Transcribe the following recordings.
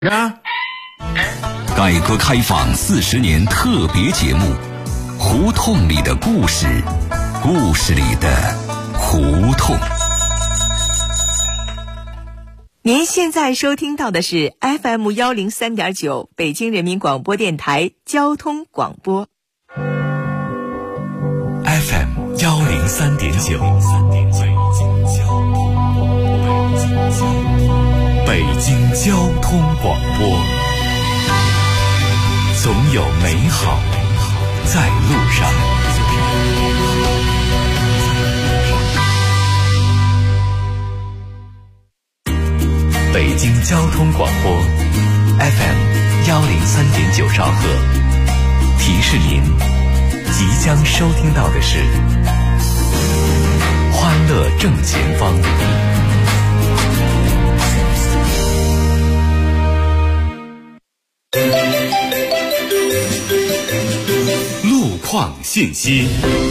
改革开放40年特别节目，胡同里的故事，故事里的胡同。 您现在收听到的是 FM 103.9北京人民广播电台交通广播。 FM 103.9，北京交通广播。总有美好在路上。北京交通广播 FM 103.9兆赫，提示您即将收听到的是欢乐正前方。路况信息。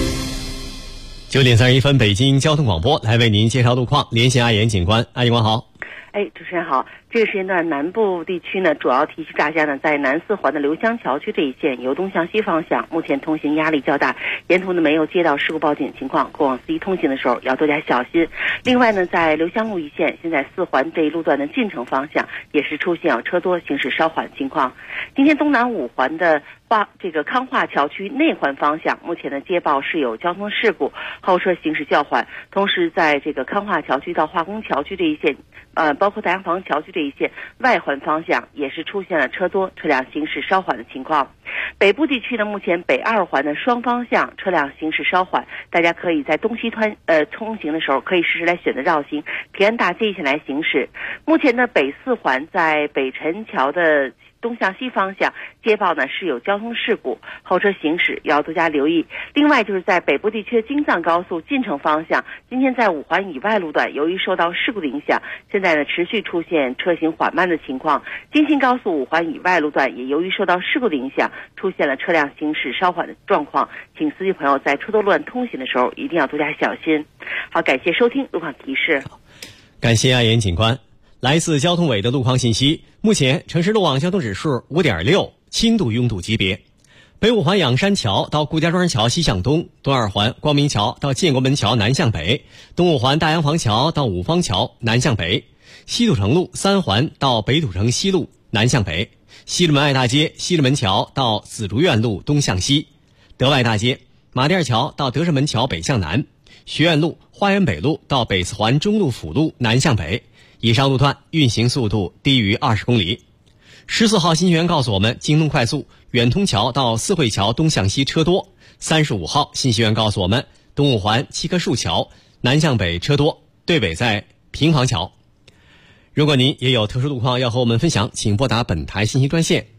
9点31分，北京交通广播来为您介绍路况，连线阿岩警官。阿警官好。 主持人好。这个时间段南部地区呢，主要提示大家呢，在南四环的刘湘桥区这一线由东向西方向，目前通行压力较大，沿途呢没有接到事故报警情况，过往司机通行的时候要多加小心。另外呢，在刘湘路一线，现在四环这一路段的进城方向也是出现车多、行驶稍缓情况。今天东南五环的康化桥区内环方向，目前的接报是有交通事故，后车行驶较缓。同时，在这个康化桥区到化工桥区这一线，包括大洋房桥区这一线外环方向也是出现了车多、车辆行驶稍缓的情况。北部地区呢，目前北二环的双方向车辆行驶稍缓，大家可以在东西通行的时候可以试试来选择绕行平安大街一线来行驶。目前的北四环在北辰桥的东向西方向接报呢是有交通事故，后车行驶要多加留意。另外就是在北部地区的京藏高速进城方向，今天在五环以外路段由于受到事故的影响，现在呢持续出现车行缓慢的情况。京新高速五环以外路段也由于受到事故的影响，出现了车辆行驶稍缓的状况，请司机朋友在车多路段通行的时候一定要多加小心。好，感谢收听路况提示。 感谢阿岩警官。来自交通委的路况信息，目前城市路网交通指数 5.6， 轻度拥堵级别。北五环仰山桥到顾家庄桥西向东，东二环光明桥到建国门桥南向北，东五环大洋房桥到五方桥南向北，西土城路3环到北土城西路南向北，西直门外大街西直门桥到紫竹院路东向西，德外大街马甸桥到德胜门桥北向南，学院路花园北路到北四环中路辅路南向北。以上路段运行速度低于20公里。14号信息员告诉我们，京东快速远通桥到四惠桥东向西车多。35号信息员告诉我们，东五环七棵树桥南向北车多，对北在平房桥。如果您也有特殊路况要和我们分享，请拨打本台信息专线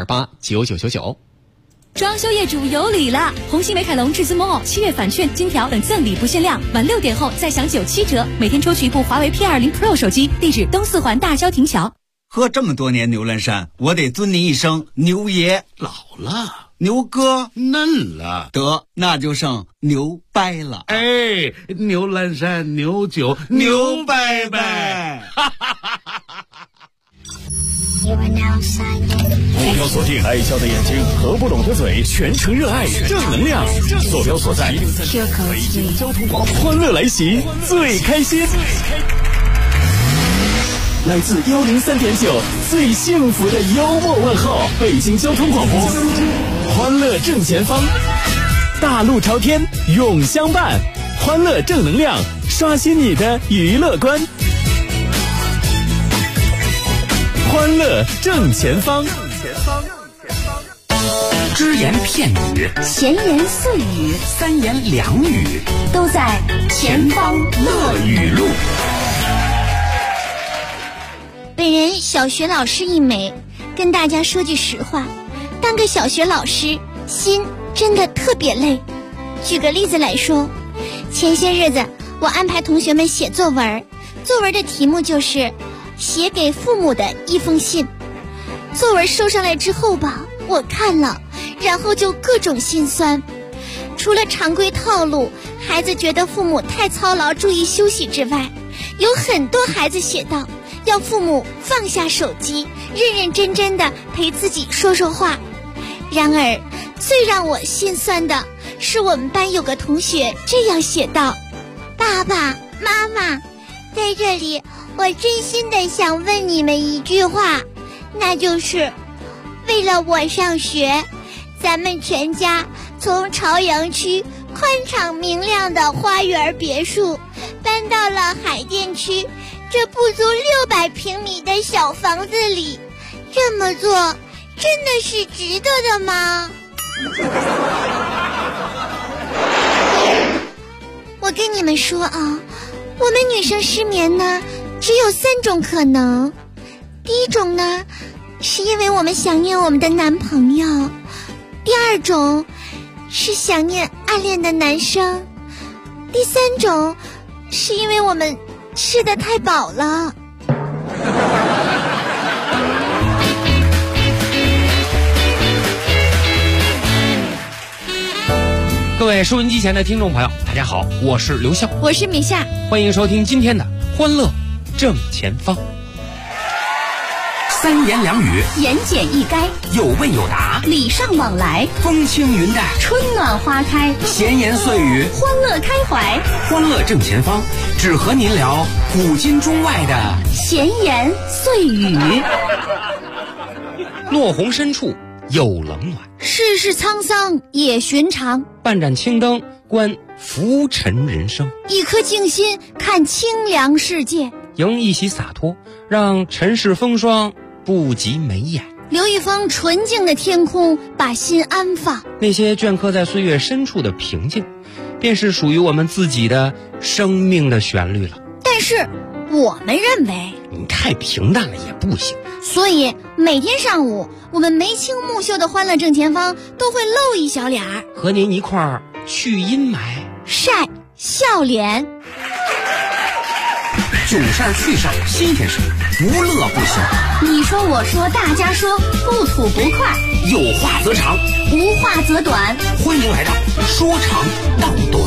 65289999。 装修业主有礼了！红星美凯龙至尊 Mall 7月返券、金条等赠礼不限量，晚6点后再享97折，每天抽取一部华为 P20 Pro 手机。地址东四环大郊亭桥。 喝这么多年牛栏山，我得尊您一声牛爷。 老了， 牛哥嫩了， 得那就剩牛掰了。 哎，牛栏山牛酒牛掰掰。 目标锁定爱笑的眼睛和不懂的嘴，全程热爱正能量。坐标所在北京交通广播，欢乐来袭，最开心。来自103.9最幸福的幽默问候，北京交通广播，欢乐正前方，大路朝天永相伴，欢乐正能量，刷新你的娱乐观。欢乐正前方， 只言片语， 闲言碎语， 三言两语， 都在前方乐语录。 本人小学老师一枚，跟大家说句实话，当个小学老师心真的特别累。举个例子来说，前些日子我安排同学们写作文，作文的题目就是写给父母的一封信。作文收上来之后吧，我看了，然后就各种心酸。除了常规套路，孩子觉得父母太操劳注意休息之外，有很多孩子写道， 要父母放下手机，认认真真的陪自己说说话。然而最让我心酸的是，我们班有个同学这样写道：爸爸妈妈，在这里我真心的想问你们一句话，那就是为了我上学，咱们全家从朝阳区宽敞明亮的花园别墅搬到了海淀区这不足600平米的小房子里，这么做真的是值得的吗？我跟你们说啊，我们女生失眠呢只有3种可能。第一种呢，是因为我们想念我们的男朋友；第二种是想念暗恋的男生；第3种是因为我们吃得太饱了。 各位收音机前的听众朋友，大家好，我是刘笑， 我是米夏， 欢迎收听今天的欢乐正前方。 3言2语， 言简意赅， 有问有答， 礼尚往来， 风轻云淡， 春暖花开， 闲言碎语， 欢乐开怀。 欢乐正前方，只和您聊古今中外的闲言碎语。 落红深处有冷暖， 世事沧桑也寻常， 半盏青灯观浮沉人生， 一颗静心看清凉世界， 迎一袭洒脱，让尘世风霜不及眉眼， 留一方纯净的天空，把心安放。 那些镌刻在岁月深处的平静，便是属于我们自己的生命的旋律了。 但是我们认为你太平淡了也不行， 所以每天上午我们眉清目秀的欢乐正前方都会露一小脸儿， 和您一块儿去阴霾， 晒笑脸。 囧事儿趣事儿新鲜事儿，无乐不行。 你说我说大家说，不吐不快， 有话则长， 无话则短。 欢迎来到说长道短。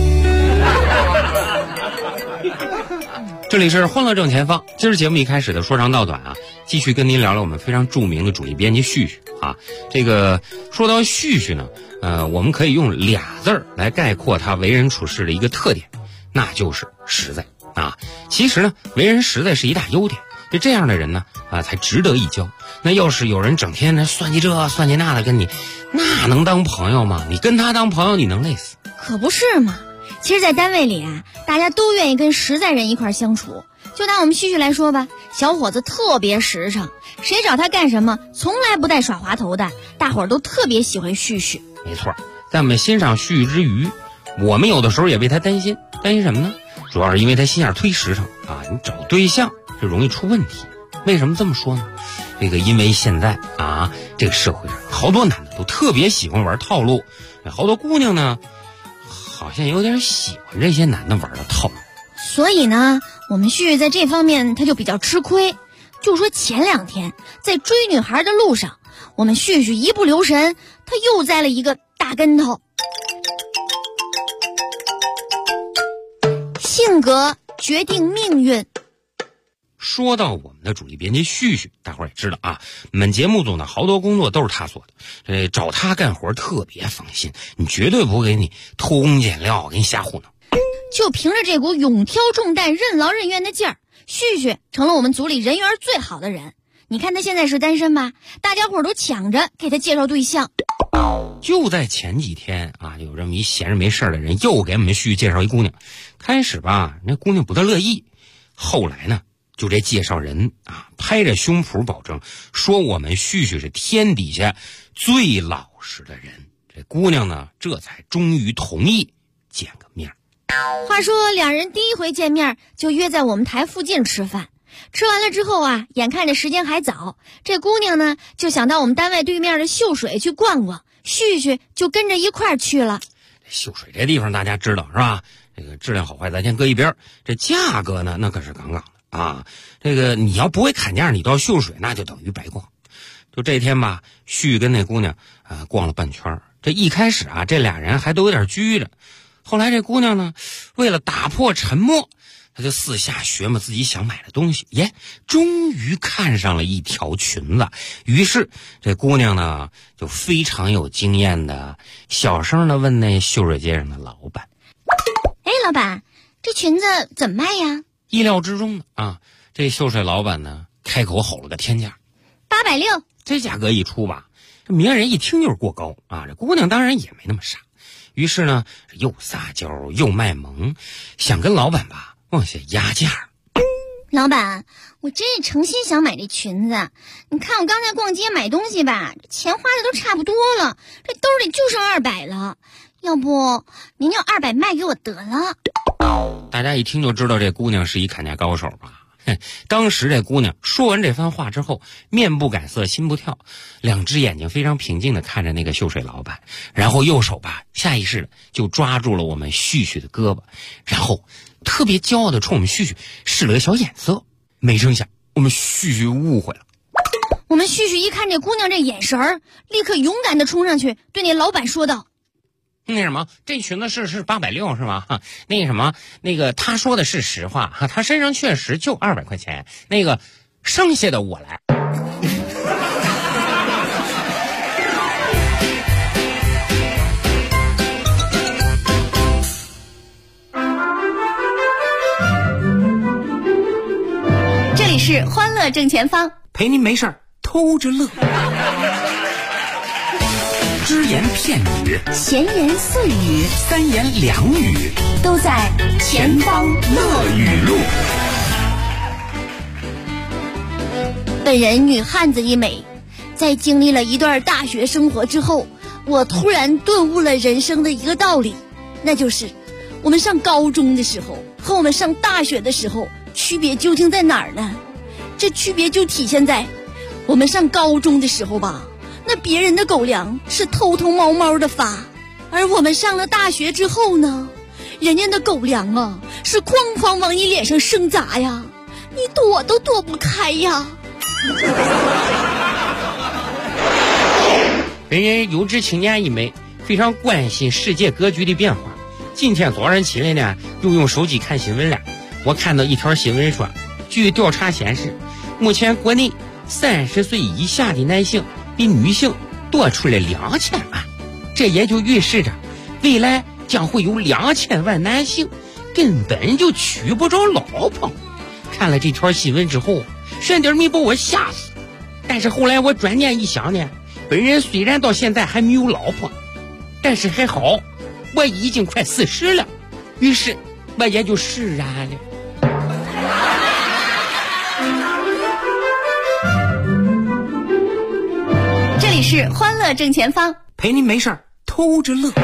这里是欢乐正前方，今儿节目一开始的说长道短啊，继续跟您聊聊我们非常著名的主力编辑旭旭啊。这个说到旭旭呢，我们可以用2字儿来概括他为人处事的一个特点，那就是实在啊。其实呢，为人实在是一大优点，这样的人呢才值得一交。那要是有人整天呢算计这算计那的跟你，那能当朋友吗？你跟他当朋友，你能累死。 可不是嘛。其实在单位里啊，大家都愿意跟实在人一块相处。就拿我们旭旭来说吧，小伙子特别实诚，谁找他干什么从来不带耍滑头的，大伙儿都特别喜欢旭旭。 没错，在我们欣赏旭旭之余，我们有的时候也为他担心。担心什么呢？主要是因为他心眼忒实诚啊，你找对象就容易出问题。为什么这么说呢？因为现在啊，这个社会上好多男的都特别喜欢玩套路，好多姑娘呢好像有点喜欢这些男的玩的套路。 所以呢，我们旭旭在这方面他就比较吃亏。就说前2天在追女孩的路上，我们旭旭一不留神，他又栽了一个大跟头。性格决定命运。 说到我们的主力编辑旭旭，大伙儿也知道啊，我们节目组的好多工作都是他做的，找他干活特别放心，你绝对不会给你偷工减料，给你瞎糊弄。 就凭着这股勇挑重担、任劳任怨的劲儿，旭旭成了我们组里人缘最好的人。你看他现在是单身吧，大家伙都抢着给他介绍对象。 就在前几天啊，有这么一闲着没事的人又给我们旭旭介绍一姑娘。开始吧，那姑娘不太乐意，后来呢，就这介绍人啊，拍着胸脯保证说我们旭旭是天底下最老实的人。这姑娘呢，这才终于同意见个面。 话说2人第一回见面就约在我们台附近吃饭，吃完了之后啊，眼看着时间还早，这姑娘呢就想到我们单位对面的秀水去逛逛，旭旭就跟着一块儿去了。 秀水这地方大家知道是吧？这个质量好坏咱先搁一边，这价格呢那可是杠杠的啊。这个你要不会砍价，你到秀水那就等于白逛。就这天吧，旭跟那姑娘逛了半圈。这一开始啊，这俩人还都有点拘着。后来这姑娘呢，为了打破沉默， 他就四下学嘛自己想买的东西，终于看上了一条裙子。于是这姑娘呢就非常有经验的小声的问那秀水街上的老板： 哎，老板，这裙子怎么卖呀？ 意料之中的啊，这秀水老板呢开口吼了个天价 ，860。 这价格一出吧，这明眼人一听就是过高啊。这姑娘当然也没那么傻，于是呢又撒娇又卖萌，想跟老板吧往下压价。 老板，我真是诚心想买这裙子，你看我刚才逛街买东西吧，钱花的都差不多了，这兜里就剩200了，要不您要200卖给我得了。 大家一听就知道这姑娘是一砍价高手吧。当时这姑娘说完这番话之后，面不改色心不跳，两只眼睛非常平静地看着那个秀水老板，然后右手吧下意识的就抓住了我们旭旭的胳膊，然后特别骄傲地冲我们旭旭使了个小眼色。没成想我们旭旭误会了。 我们旭旭一看这姑娘这眼神儿，立刻勇敢地冲上去对那老板说道： 那什么，这裙子是860是吧？那什么，那个他说的是实话哈，他身上确实就200块钱，那个剩下的我来。 这里是欢乐正前方， 陪您没事儿偷着乐。只言片语， 闲言碎语， 三言两语， 都在前方乐语录。本人女汉子一枚，在经历了一段大学生活之后，我突然顿悟了人生的一个道理，那就是我们上高中的时候和我们上大学的时候区别究竟在哪儿呢？这区别就体现在我们上高中的时候吧，那别人的狗粮是偷偷摸摸的发，而我们上了大学之后呢，人家的狗粮啊是哐哐往你脸上生砸呀，你躲都躲不开呀。 人人有志青年一枚，非常关心世界格局的变化。今天早上起来呢，又用手机看新闻了。我看到一条新闻说，据调查显示，目前国内30岁以下的男性比女性多出了2000万，这也就预示着未来将会有2000万男性根本就娶不着老婆。看了这条新闻之后，差点没把我吓死。但是后来我转念一想呢，本人虽然到现在还没有老婆，但是还好我已经快40了，于是我也就释然了。 这里是欢乐正前方， 陪您没事儿偷着乐。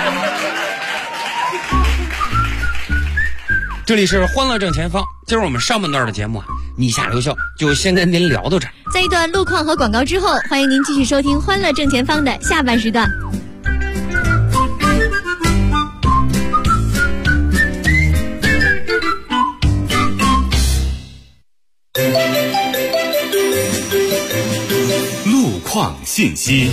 这里是欢乐正前方，今儿我们上半段的节目啊，你下留校就先跟您聊到这儿。 在一段路况和广告之后，欢迎您继续收听欢乐正前方的下半时段。 路况信息。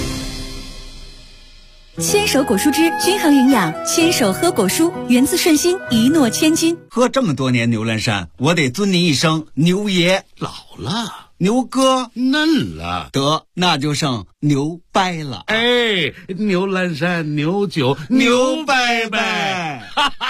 牵手果蔬汁均衡营养，牵手喝果蔬，源自顺心，一诺千金。 喝这么多年牛栏山，我得尊您一声牛爷。 老了， 牛哥嫩了， 得那就剩牛掰了。 哎，牛栏山牛酒牛掰掰。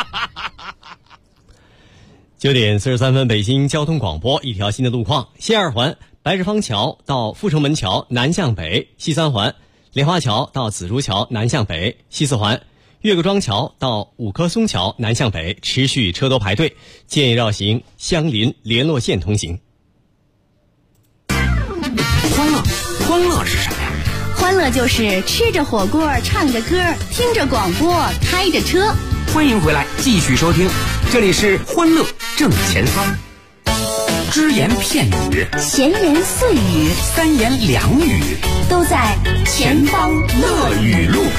9点43分，北京交通广播，一条新的路况：西二环白石坊桥到阜成门桥南向北，西三环莲花桥到紫竹桥南向北，西四环岳各庄桥到五棵松桥南向北，持续车多排队，建议绕行相邻联络线通行。 欢乐是什么呀？ 欢乐就是吃着火锅，唱着歌，听着广播，开着车。 欢迎回来，继续收听，这里是欢乐正前方。只言片语， 闲言碎语， 三言两语， 都在前方乐语录。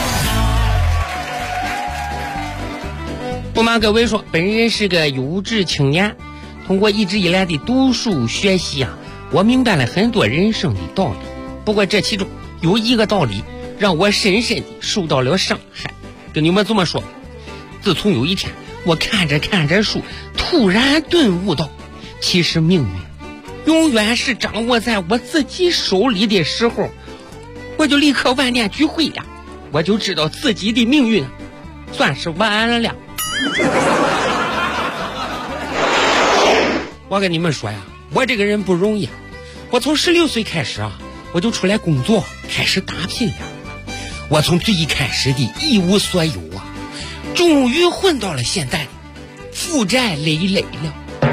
不瞒各位说，本人是个有志青年，通过一直以来的读书学习啊，我明白了很多人生的道理。不过这其中有一个道理让我深深地受到了伤害。跟你们这么说，自从有一天我看着书，突然顿悟到，其实命运永远是掌握在我自己手里的时候，我就立刻万念俱灰呀，我就知道自己的命运算是完了。我跟你们说呀，我这个人不容易啊，我从16岁开始啊，我就出来工作，开始打拼呀。我从最一开始的一无所有啊，终于混到了现在，负债累累了。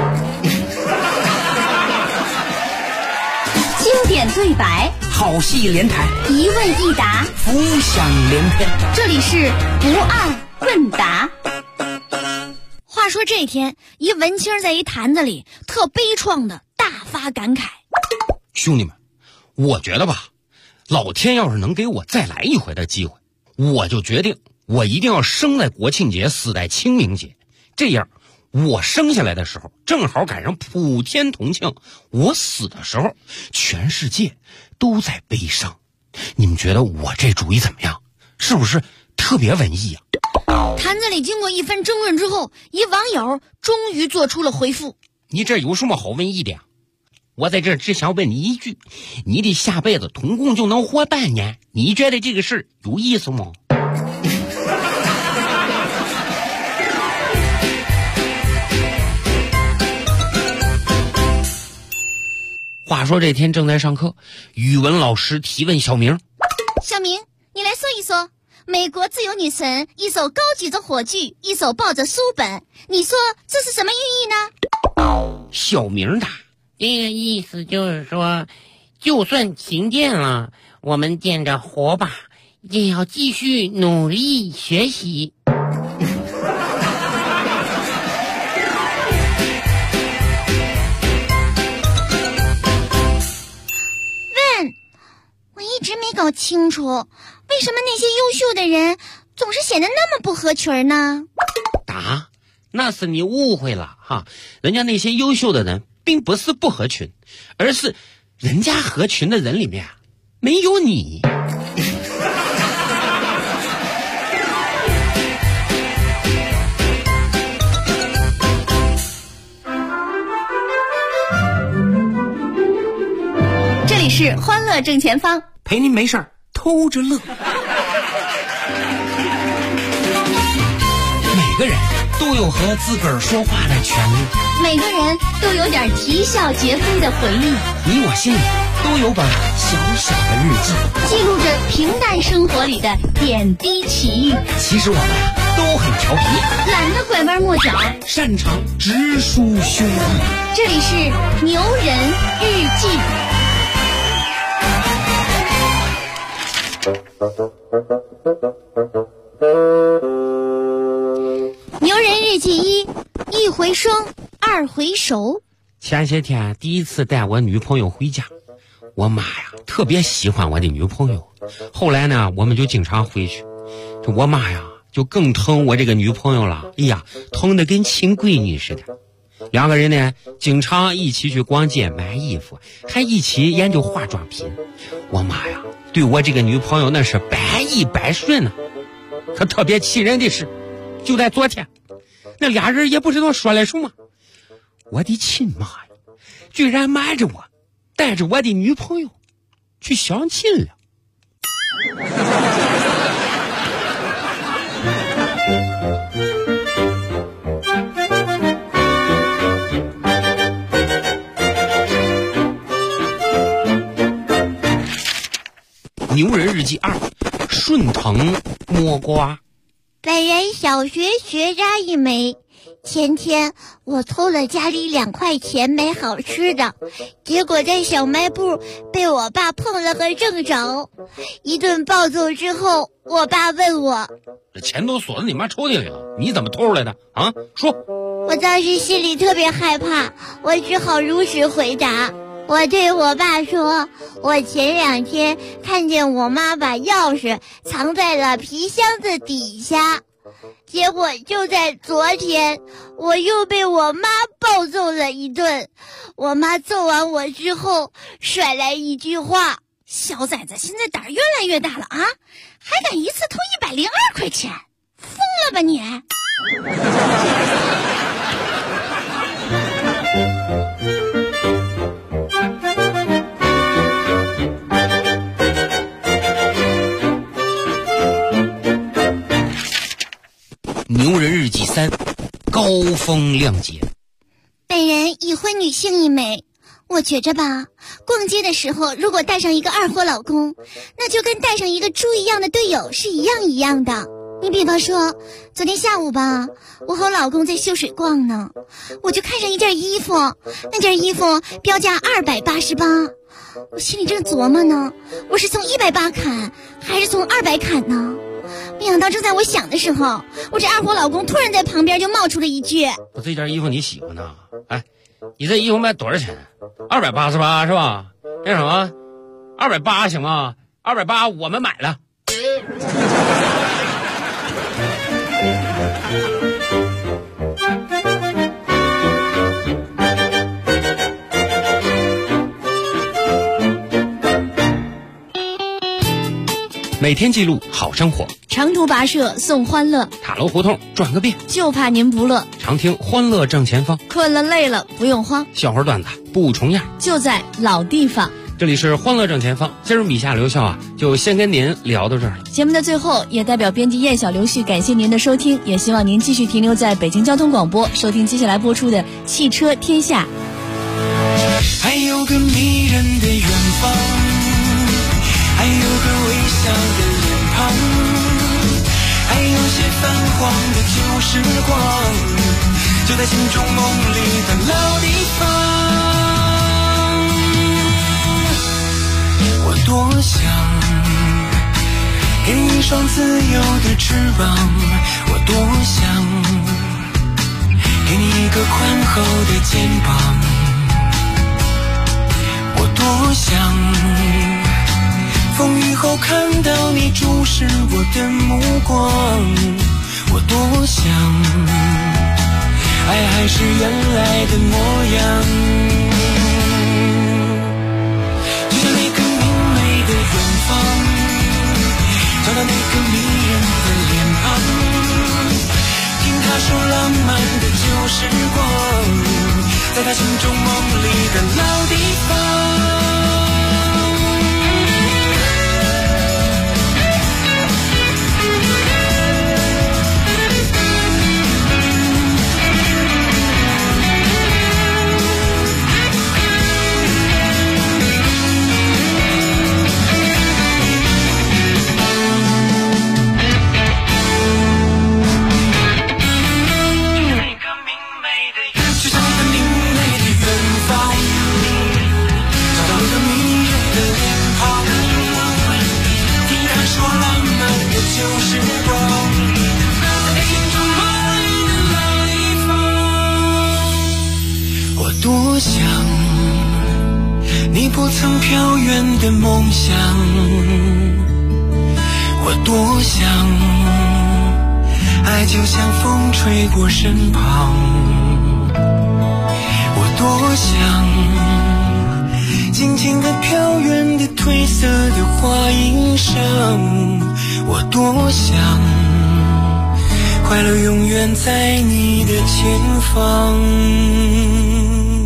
经典对白， 好戏连台， 一问一答， 浮想联翩。 这里是不二问答。 话说这天，一文青在一坛子里特悲怆的大发感慨： 兄弟们，我觉得吧，老天要是能给我再来一回的机会，我就决定我一定要生在国庆节，死在清明节，这样我生下来的时候正好赶上普天同庆，我死的时候全世界都在悲伤。你们觉得我这主意怎么样？是不是特别文艺啊？ 坛子里经过一番争论之后，一网友终于做出了回复： 你这有什么好文艺的呀？我在这只想问你一句，你的下辈子总共就能活半年，你觉得这个事有意思吗？话说这天正在上课，语文老师提问小明： 小明，你来说一说，美国自由女神一手高举着火炬，一手抱着书本，你说这是什么寓意呢？ 小明答： 这个意思就是说，就算停电了，我们点着火把也要继续努力学习。 我一直没搞清楚，为什么那些优秀的人总是显得那么不合群呢？ 答：那是你误会了哈，人家那些优秀的人并不是不合群，而是人家合群的人里面没有你。 这里是欢乐正前方， 陪您没事儿偷着乐。 每个人都有和自个儿说话的权利， 每个人都有点啼笑皆非的回忆， 你我心里都有本小小的日记， 记录着平淡生活里的点滴奇遇。 其实我们都很调皮， 懒得拐弯抹角， 擅长直抒胸臆。 这里是牛人日记。 牛人日记一回生，二回熟。 前些天第一次带我女朋友回家，我妈呀特别喜欢我的女朋友，后来呢我们就经常回去，这我妈呀就更疼我这个女朋友了，哎呀疼得跟亲闺女似的。两个人呢经常一起去逛街买衣服，还一起研究化妆品。我妈呀对我这个女朋友那是百依百顺呢。可特别气人的是，就在昨天，那俩人也不知道说了什么，我的亲妈呀居然瞒着我带着我的女朋友去相亲了。牛人日记2，顺藤摸瓜。 本人小学学渣一枚，前天我偷了家里2块钱买好吃的，结果在小卖部被我爸碰了个正着。一顿暴揍之后，我爸问我： 这钱都锁在你妈抽屉里了，你怎么偷出来的啊？说。 我当时心里特别害怕，我只好如实回答。我对我爸说，我前2天看见我妈把钥匙藏在了皮箱子底下，结果就在昨天，我又被我妈暴揍了一顿。我妈揍完我之后，甩来一句话：小崽子现在胆越来越大了啊，还敢一次偷102块钱，疯了吧你！ 牛人日记3，高风亮节。 本人已婚女性一枚，我觉着吧，逛街的时候如果带上一个二货老公，那就跟带上一个猪一样的队友是一样的。你比方说，昨天下午吧，我和老公在秀水逛呢，我就看上一件衣服，那件衣服标价288，我心里正琢磨呢，我是从180砍还是从200砍呢？没想到正在我想的时候，我这二货老公突然在旁边就冒出了一句：“ 我这件衣服你喜欢呐？哎，你这衣服卖多少钱？288是吧？那什么，280行吗？280我们买了。”每天记录好生活， 长途跋涉送欢乐， 塔楼胡同转个遍， 就怕您不乐。 常听欢乐正前方， 困了累了不用慌， 笑话段子不重样， 就在老地方。 这里是欢乐正前方，今儿米夏刘笑啊，就先跟您聊到这儿了。 节目的最后，也代表编辑燕小刘旭感谢您的收听，也希望您继续停留在北京交通广播，收听接下来播出的《汽车天下》。 还有个迷人的远方，还有个微笑的脸庞，还有些泛黄的旧时光，就在心中梦里的老地方。我多想给你一双自由的翅膀，我多想给你一个宽厚的肩膀，我多想风雨后看到你注视我的目光，我多想爱还是原来的模样，就像那个明媚的远方，找到那个迷人的脸庞，听他说浪漫的旧时光，在他心中梦里的老地方。多想你不曾飘远的梦想，我多想爱就像风吹过身旁，我多想静静地飘远的褪色的花衣裳，我多想快乐永远在你的前方。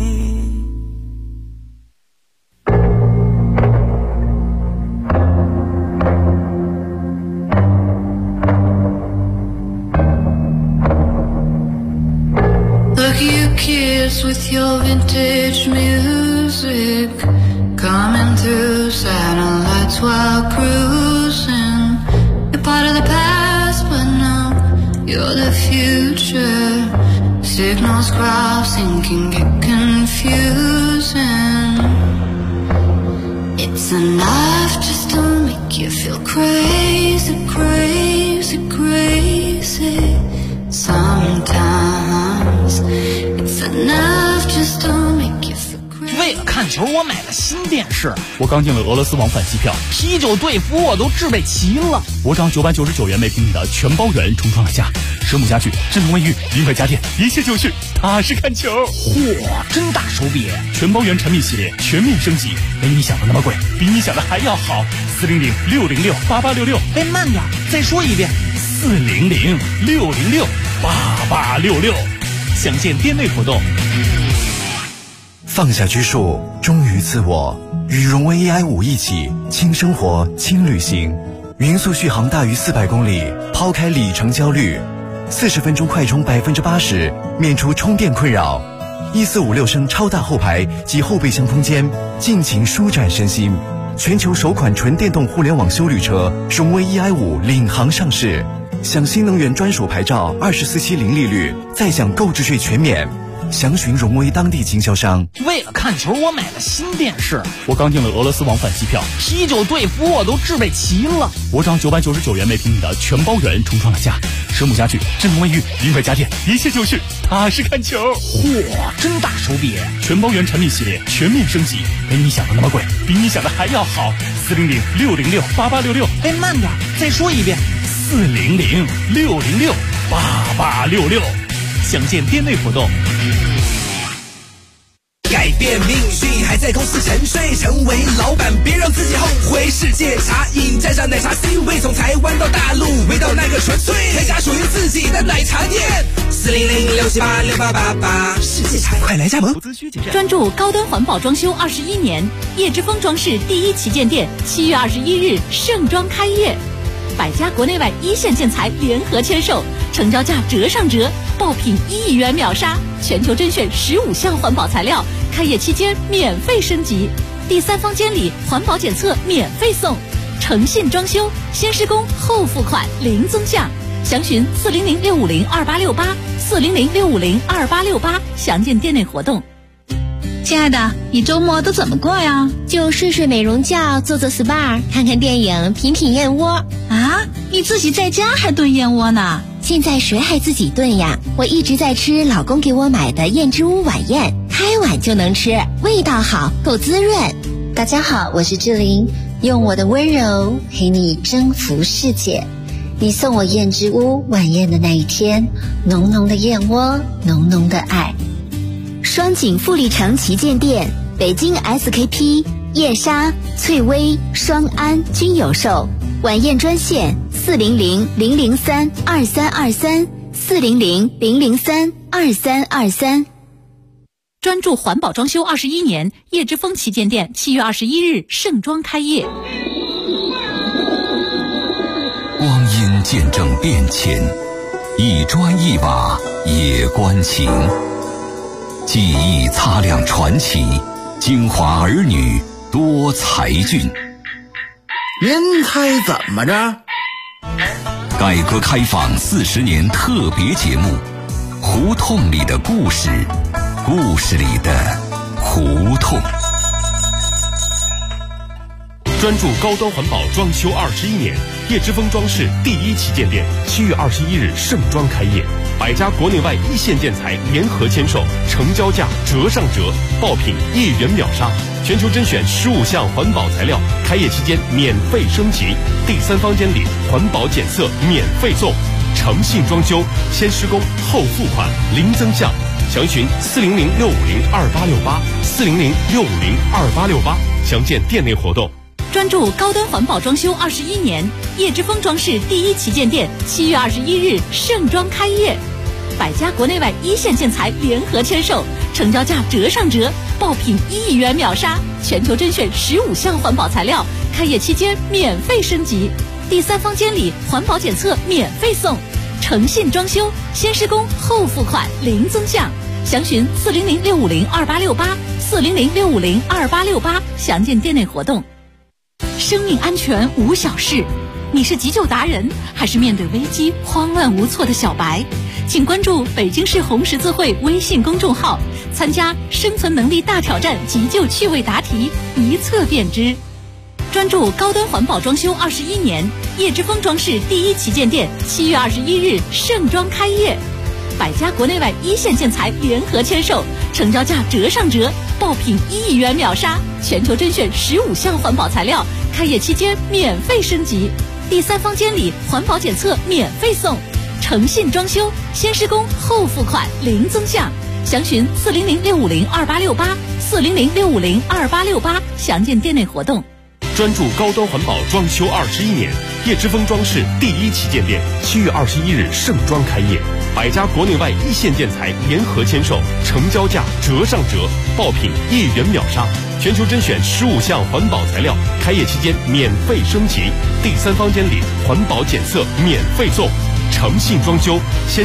With your vintage music coming through satellites while cruising, you're part of the past but now you're the future. Signals crossing can get confusing. It's enough just to make you feel crazy, crazy, crazy. Sometimes it's enough just to make you feel crazy. 为了看球，我买了新电视。我刚订了俄罗斯往返机票，啤酒队服我都置备齐了。我找999元每平米的全包圆重创了家，生母家具、智能卫浴、临海家电，一切就绪，踏实看球。嚯，真大手笔！全包圆产品系列全面升级，没你想的那么贵，比你想的还要好。400-606-8866。哎，慢点，再说一遍。400-606 8866，详见店内活动。 放下拘束，忠于自我，与荣威 AI5一起轻生活、轻旅行。匀速续航大于400公里，抛开里程焦虑，40分钟快充80%，免除充电困扰。1456升超大后排及后备箱空间，尽情舒展身心。全球首款纯电动互联网休旅车荣威 AI5领航上市，享新能源专属牌照，24期零利率，再享购置税全免。详询荣威当地经销商。 为了看球，我买了新电视。我刚订了俄罗斯往返机票，啤酒、队服我都置备齐了。我涨999元每平米的全包圆重创了价，蛇母家具、智能卫浴、零块家电，一切就是踏实看球。嚯，真大手笔！全包圆产品系列全面升级，没你想的那么贵，比你想的还要好。400-606-8866。哎，慢点，再说一遍。400-606-8866。详见店内活动。 改变命运还在公司沉睡，成为老板别让自己后悔。世界茶饮沾上奶茶 C 位，从台湾到大陆，味道那个纯粹，开家属于自己的奶茶店。400-678-6888，世界茶快来加盟。 专注高端环保装修21年，叶之峰装饰第一旗舰店7月21日盛装开业，100家国内外一线建材联合签售，成交价折上折，爆品1亿元秒杀，全球甄选15项环保材料，开业期间免费升级，第三方监理环保检测免费送，诚信装修，先施工后付款零增项，详询400-650-2868，400-650-2868，详见店内活动。 亲爱的，你周末都怎么过呀？就睡睡美容觉，做做 SPA， 看看电影，品品燕窝。啊，你自己在家还炖燕窝呢？现在谁还自己炖呀？我一直在吃老公给我买的燕之屋晚宴，开碗就能吃，味道好，够滋润。大家好，我是志玲，用我的温柔陪你征服世界。你送我燕之屋晚宴的那一天，浓浓的燕窝，浓浓的爱。双井富力城旗舰店，北京 SKP、燕莎、翠微、双安均有售。晚宴专线400-003-2323，400-003-2323。 专注环保装修21年，叶之峰旗舰店7月21日盛装开业。 光阴见证变迁，一砖一瓦也关情。记忆擦亮传奇，京华儿女多才俊。 人猜怎么着？ 改革开放40年特别节目，胡同里的故事，故事里的胡同。 专注高端环保装修21年，叶之峰装饰第一旗舰店7月21日盛装开业，100家国内外一线建材联合签售，成交价折上折，爆品1亿元秒杀，全球甄选15项环保材料，开业期间免费升级，第三方监理环保检测免费送，诚信装修，先施工后付款零增项，详询400-650-2868，400-650-2868，详见店内活动。 专注高端环保装修21年，叶之峰装饰第一旗舰店7月21日盛装开业，100家国内外一线建材联合签售，成交价折上折，爆品1亿元秒杀，全球甄选15项环保材料，开业期间免费升级，第三方监理环保检测免费送，诚信装修，先施工后付款零增项，详询400-650-2868，400-650-2868，详见店内活动。生命安全无小事，你是急救达人，还是面对危机慌乱无措的小白？请关注北京市红十字会微信公众号，参加生存能力大挑战急救趣味答题，一测便知。专注高端环保装修21年，叶之峰装饰第一旗舰店7月21日盛装开业，100家国内外一线建材联合签售，成交价折上折，爆品1亿元秒杀，全球甄选15项环保材料，开业期间免费升级，第三方监理环保检测免费送，诚信装修，先施工后付款零增项，详询400-650-2868，400-650-2868，详见店内活动。 专注高端环保装修21年，叶之峰装饰第1旗舰店7月21日盛装开业，100家国内外一线建材联合签售，成交价折上折，爆品1元秒杀，全球甄选15项环保材料，开业期间免费升级，第3方监理，环保检测免费送，诚信装修。